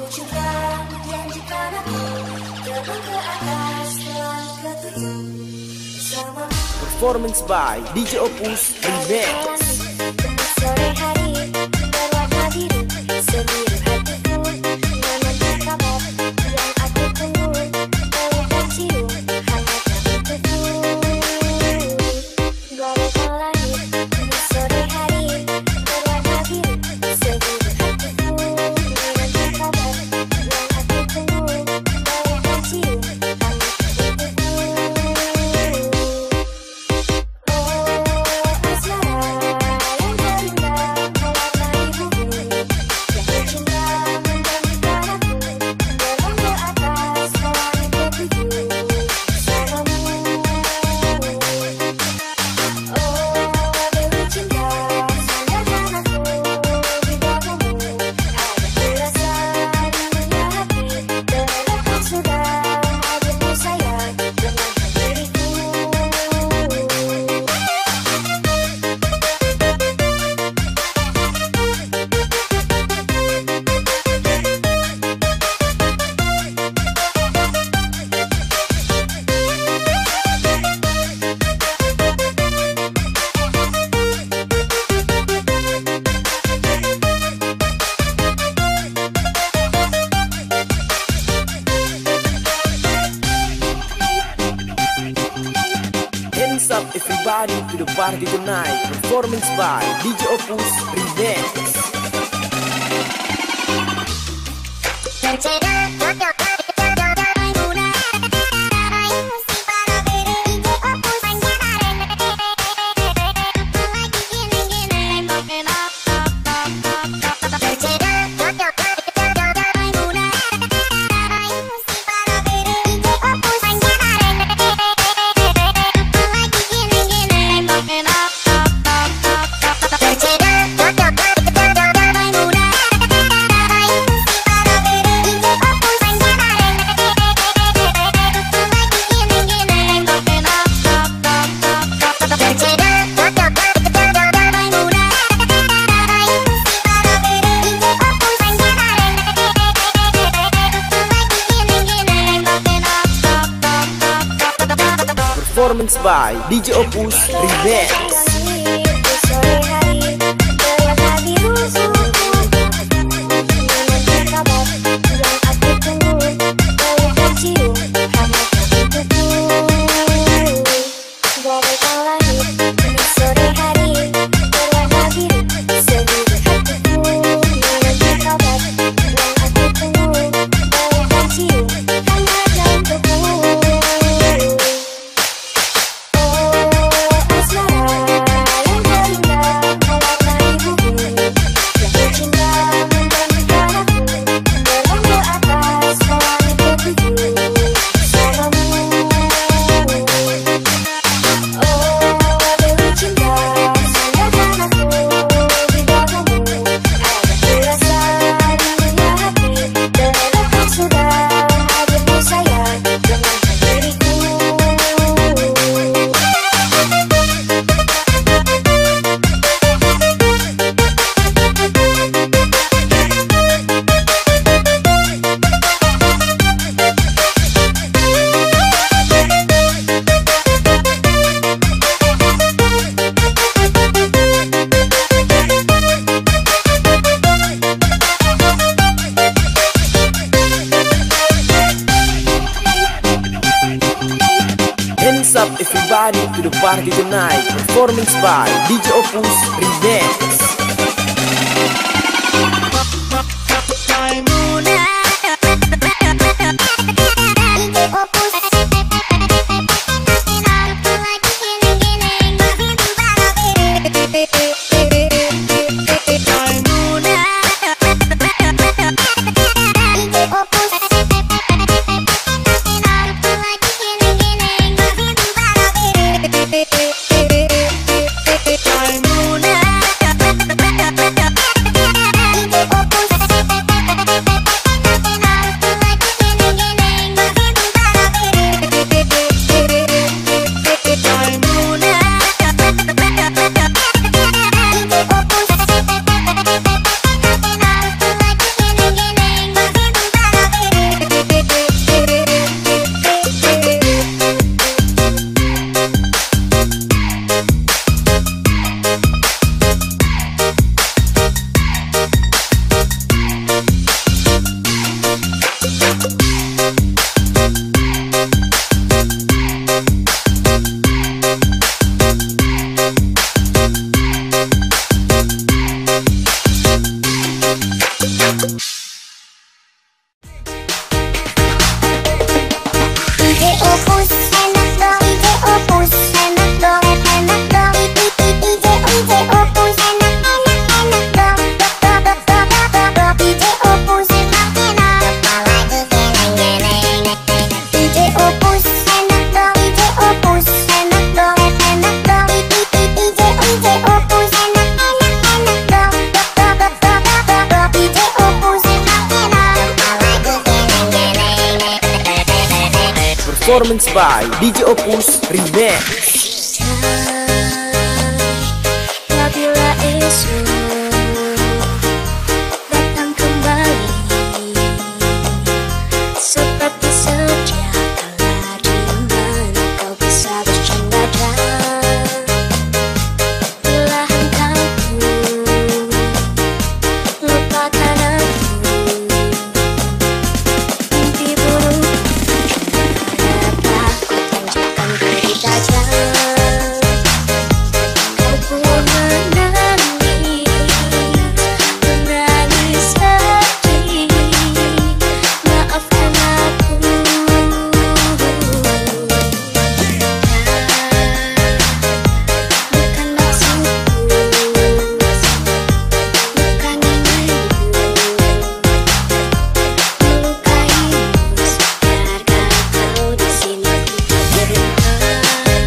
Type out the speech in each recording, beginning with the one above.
Performance by DJ Opus Remix. Sore hari berwarna biru, seluruh hatiku menanti kabar yang aku tunggu. Peluk cium hangatnya untukku. Baru lahir di sore hari berwarna biru, seluruh hatiku menanti kabar yang aku tunggu. Peluk cium hangatnya untukku. Hands up everybody to the party tonight. Performance by DJ Opus Remix. Performance by DJ Opus Remix. Hands up everybody to the party tonight. Performance by DJ Opus Remix. Performance by DJ Opus Remix. Apabila esok datang kembali seperti sedia kala di mana kau bisa bercanda dan perlahan kamu lupakan aku. Mimpi buruk dapat kutanjakan beri tajam. Kau pun menangis sedih. Maafkan aku. Bukan maksudku, bukan inginku melukaimu. Biarkan kau di sini bertahan.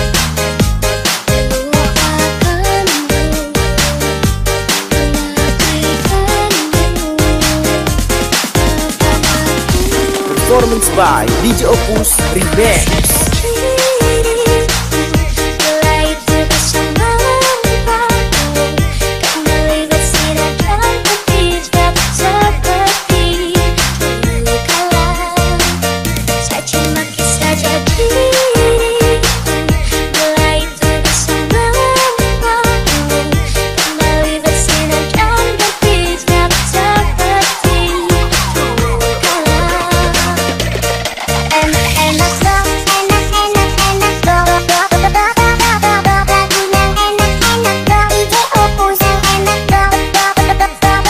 Performance by DJ Opus Remix. Bila itu bersamamu kembali bersinar dan berpijak seperti dulu kala. Caci maki saja diri. Bila itu bersamamu kembali bersinar dan berpijak seperti dulu kala. Enak-enak dong, enak-enak dong, lagunya enak-enak dong, DJ Opus yang enak dong, enak-enak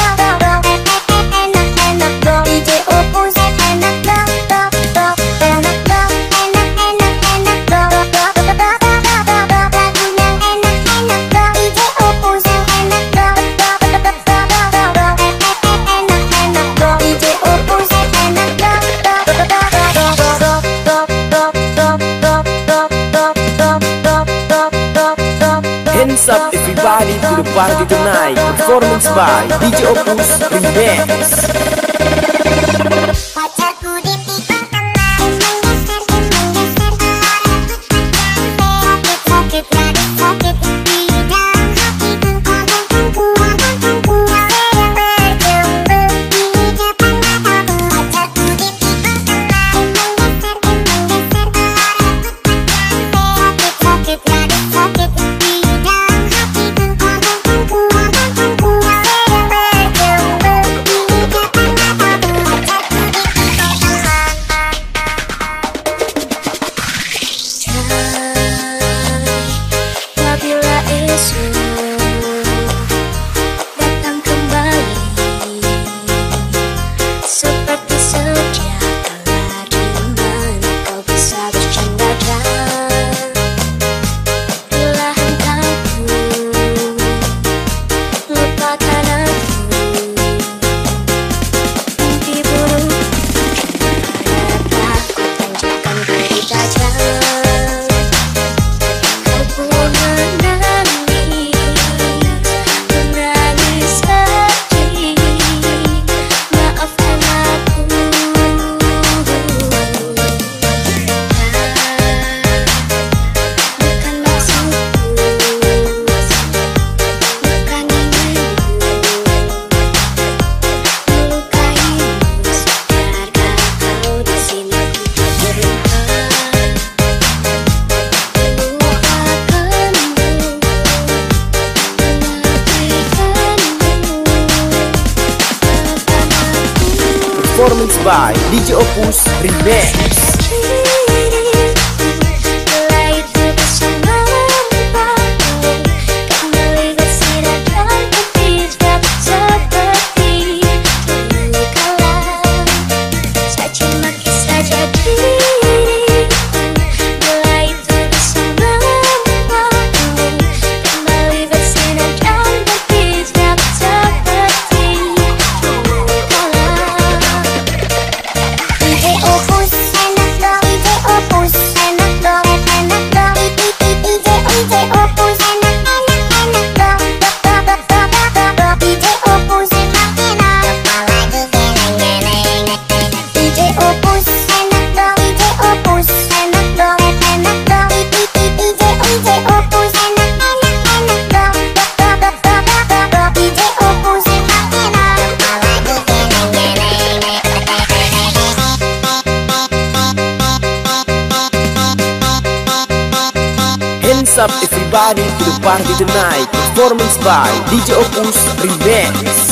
dong, DJ Opus yang enak dong, enak dong, enak-enak dong, lagunya enak-enak dong, DJ Opus yang enak dong, enak-enak dong, DJ Opus yang enak dong. Hands up everybody to the party tonight. Performance by DJ Opus Remix. Pacarku ditikung teman, emang geser sakit lagi sakit di dalam hatiku. Kodongku yang berjumpa di depan mataku. Pacarku ditikung teman, emang geser sakit lagi sakit di dalam hatiku. Kodongku yang berjumpa di depan mataku. Pacarku ditikung teman. Apabila esok datang kembali seperti sedia kala di mana kau bisa bercanda dan perlahan kamu lupakan aku. Mimpi buruk dapat kutanjakan beri tajam. Kau pun menangis sedih. Maafkan aku. Bukan maksudku, bukan inginku melukaimu. Biarkan kau di sini bertahan. Performance by DJ Opus Remix. Bila itu bersamamu kembali bersinar dan berpijak seperti dulu kala. Caci maki saja diri. Bila itu bersamamu kembali bersinar dan berpijak seperti dulu kala. DJ Opus enak everybody to the party tonight. Performance by DJ Opus Remix.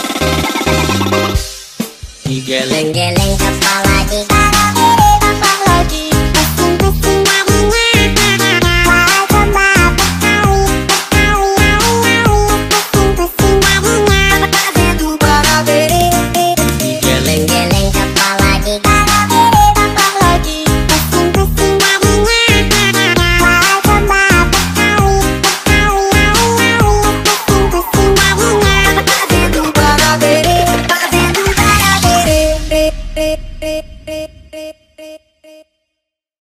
Geleng-geleng kepala digarap-garap lagi. Pusing-pusing badannya, walau coba pusing-pusing badannya. Geleng-geleng kepala digarap-garap lagi. Pusing-pusing badannya, walau coba pusing-pusing badannya.